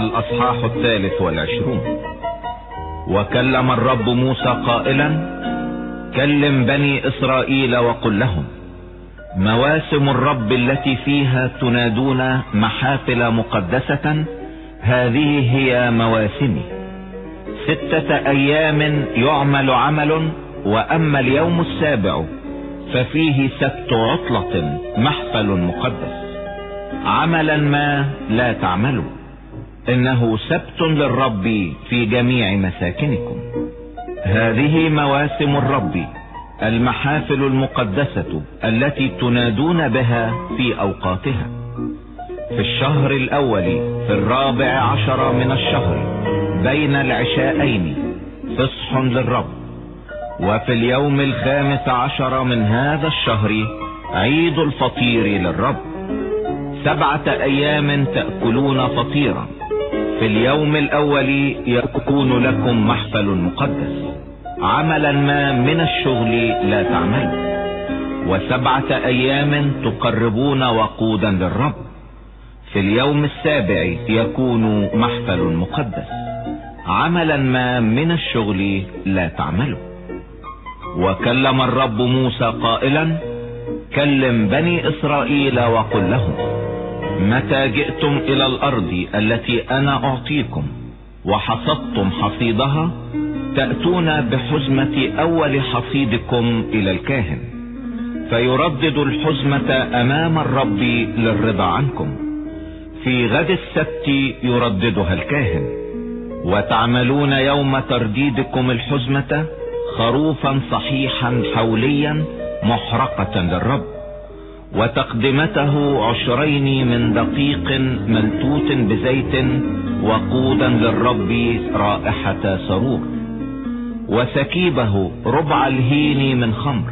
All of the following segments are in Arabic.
الأصحاح 23. وكلم الرب موسى قائلا: كلم بني إسرائيل وقل لهم: مواسم الرب التي فيها تنادون محافل مقدسة هذه هي مواسمي. 6 أيام يعمل عمل، وأما اليوم السابع ففيه سبت عطلة محفل مقدس. عملا ما لا تعملوا، إنه سبت للرب في جميع مساكنكم. هذه مواسم الرب، المحافل المقدسة التي تنادون بها في أوقاتها: في الشهر الأول في 14 من الشهر بين العشاءين فصح للرب. وفي اليوم 15 من هذا الشهر عيد الفطير للرب. 7 أيام تأكلون فطيرا. في اليوم الأول يكون لكم محفل مقدس، عملا ما من الشغل لا تعملوا. و7 أيام تقربون وقودا للرب. في اليوم السابع يكون محفل مقدس، عملا ما من الشغل لا تعملوا. وكلم الرب موسى قائلا: كلم بني إسرائيل وقل لهم: متى جئتم إلى الأرض التي أنا أعطيكم وحصدتم حصيدها، تأتون بحزمة أول حصيدكم إلى الكاهن، فيردد الحزمة أمام الرب للرضا عنكم. في غد السبت يرددها الكاهن. وتعملون يوم ترديدكم الحزمة خروفا صحيحا حوليا محرقة للرب، وتقدمته 2 من دقيق ملتوت بزيت وقودا للرب رائحة سرور. وسكيبه 1/4 الهين من خمر.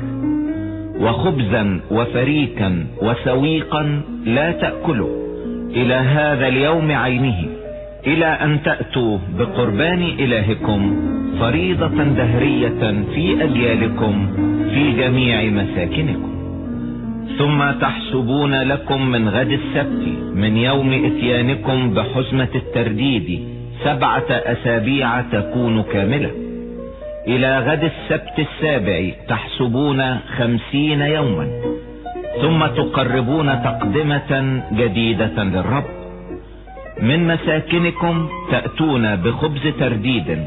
وخبزا وفريكا وسويقا لا تأكلوا إلى هذا اليوم عينه، إلى أن تأتوا بقربان إلهكم فريضة دهرية في أجيالكم في جميع مساكنكم. ثم تحسبون لكم من غد السبت من يوم اتيانكم بحزمة الترديد 7 أسابيع تكون كاملة. إلى غد السبت السابع تحسبون 50 يوما. ثم تقربون تقدمة جديدة للرب. من مساكنكم تأتون بخبز ترديد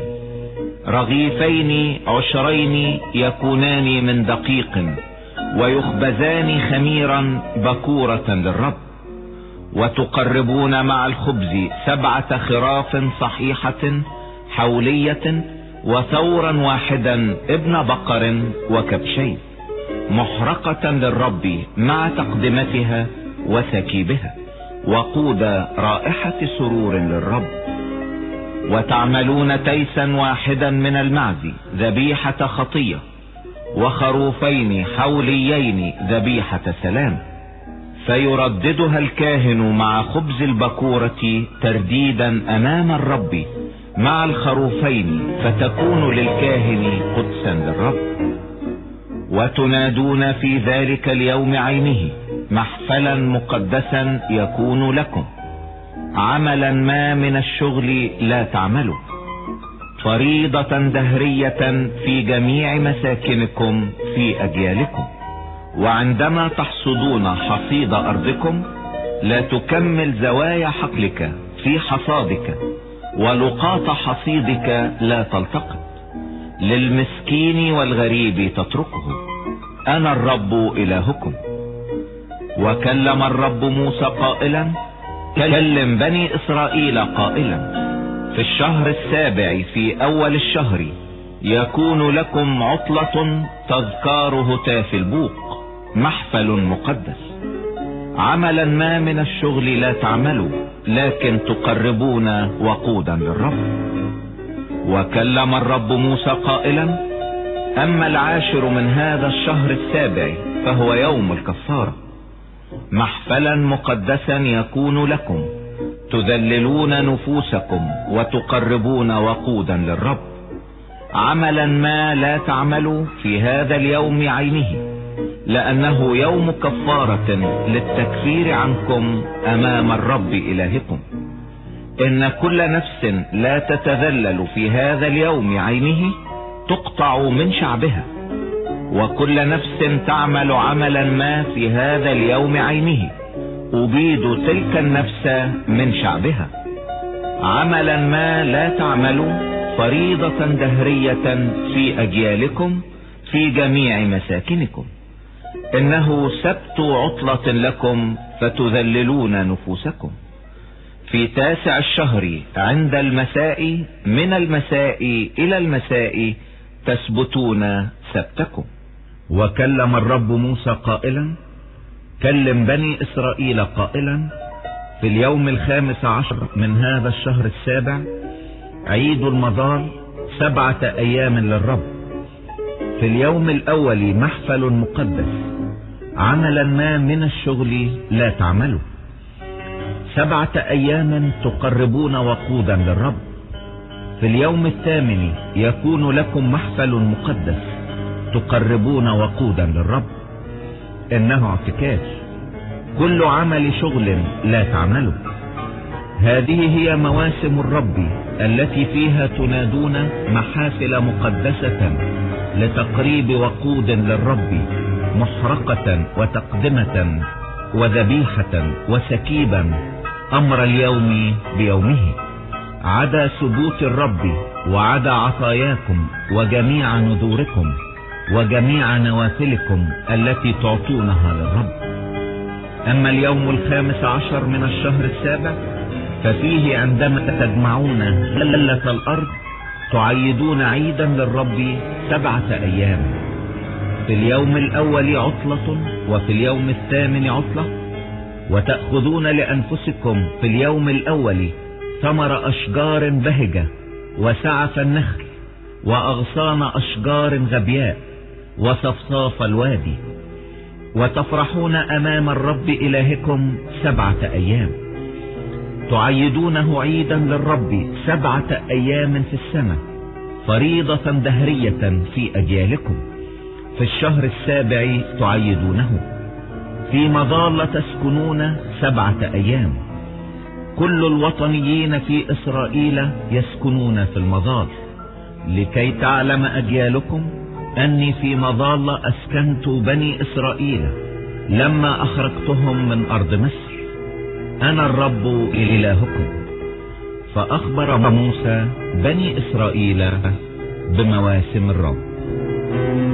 2 2 يكونان من دقيق، ويخبزان خميرا بكورة للرب. وتقربون مع الخبز 7 خراف صحيحة حولية، وثورا واحدا ابن بقر وكبشين محرقة للرب مع تقدمتها وسكيبها، وقود رائحة سرور للرب. وتعملون تيسا واحدا من المعز ذبيحة خطية، وخروفين حوليين ذبيحة سلام. فيرددها الكاهن مع خبز البكورة ترديدا أمام الرب مع الخروفين، فتكون للكاهن قدسا للرب. وتنادون في ذلك اليوم عينه محفلا مقدسا يكون لكم، عملا ما من الشغل لا تعملوا، فريضة دهرية في جميع مساكنكم في أجيالكم. وعندما تحصدون حصيد أرضكم لا تكمل زوايا حقلك في حصادك، ولقاط حصيدك لا تلتقط، للمسكين والغريب تتركه. أنا الرب إلهكم. وكلم الرب موسى قائلا: كلم بني إسرائيل قائلا: في الشهر السابع في أول الشهر يكون لكم عطلة تذكار هتاف البوق، محفل مقدس. عملا ما من الشغل لا تعملوا، لكن تقربون وقودا للرب. وكلم الرب موسى قائلا: أما 10 من هذا الشهر السابع فهو يوم الكفارة، محفلا مقدسا يكون لكم، تذللون نفوسكم وتقربون وقودا للرب. عملا ما لا تعملوا في هذا اليوم عينه، لأنه يوم كفارة للتكفير عنكم أمام الرب إلهكم. إن كل نفس لا تتذلل في هذا اليوم عينه تقطع من شعبها، وكل نفس تعمل عملا ما في هذا اليوم عينه أبيد تلك النفس من شعبها. عملا ما لا تعملوا فريضة دهرية في أجيالكم في جميع مساكنكم. إنه سبت عطلة لكم فتذللون نفوسكم. في 9 الشهر عند المساء، من المساء إلى المساء تثبتون سبتكم. وكلم الرب موسى قائلا: كلم بني إسرائيل قائلا: في اليوم 15 من هذا الشهر 7 عيد المظال 7 أيام للرب. في اليوم الأول محفل مقدس، عملا ما من الشغل لا تعملوا. 7 أيام تقربون وقودا للرب. في اليوم 8 يكون لكم محفل مقدس، تقربون وقودا للرب. إنه اعتكاف، كل عمل شغل لا تعملوا. هذه هي مواسم الرب التي فيها تنادون محافل مقدسة لتقريب وقود للرب، محرقة وتقدمة وذبيحة وسكيبا، أمر اليوم بيومه، عدا ثبوت الرب وعدا عطاياكم وجميع نذوركم وجميع نوافلكم التي تعطونها للرب. أما اليوم 15 من الشهر 7 ففيه عندما تجمعون هلة الأرض تعيدون عيدا للرب 7 أيام. في اليوم الأول عطلة، وفي اليوم 8 عطلة. وتأخذون لأنفسكم في اليوم الأول ثمر أشجار بهجة وسعف النخل وأغصان أشجار غبياء وصفصاف الوادي، وتفرحون أمام الرب إلهكم 7 أيام. تعيدونه عيدا للرب 7 أيام في السنة، فريضة دهرية في أجيالكم. في الشهر 7 تعيدونه. في مظال تسكنون 7 أيام. كل الوطنيين في إسرائيل يسكنون في المظال، لكي تعلم أجيالكم أني في مظال أسكنت بني إسرائيل لما أخرجتهم من أرض مصر. أنا الرب إلهكم. فأخبر موسى بني إسرائيل بمواسم الرب.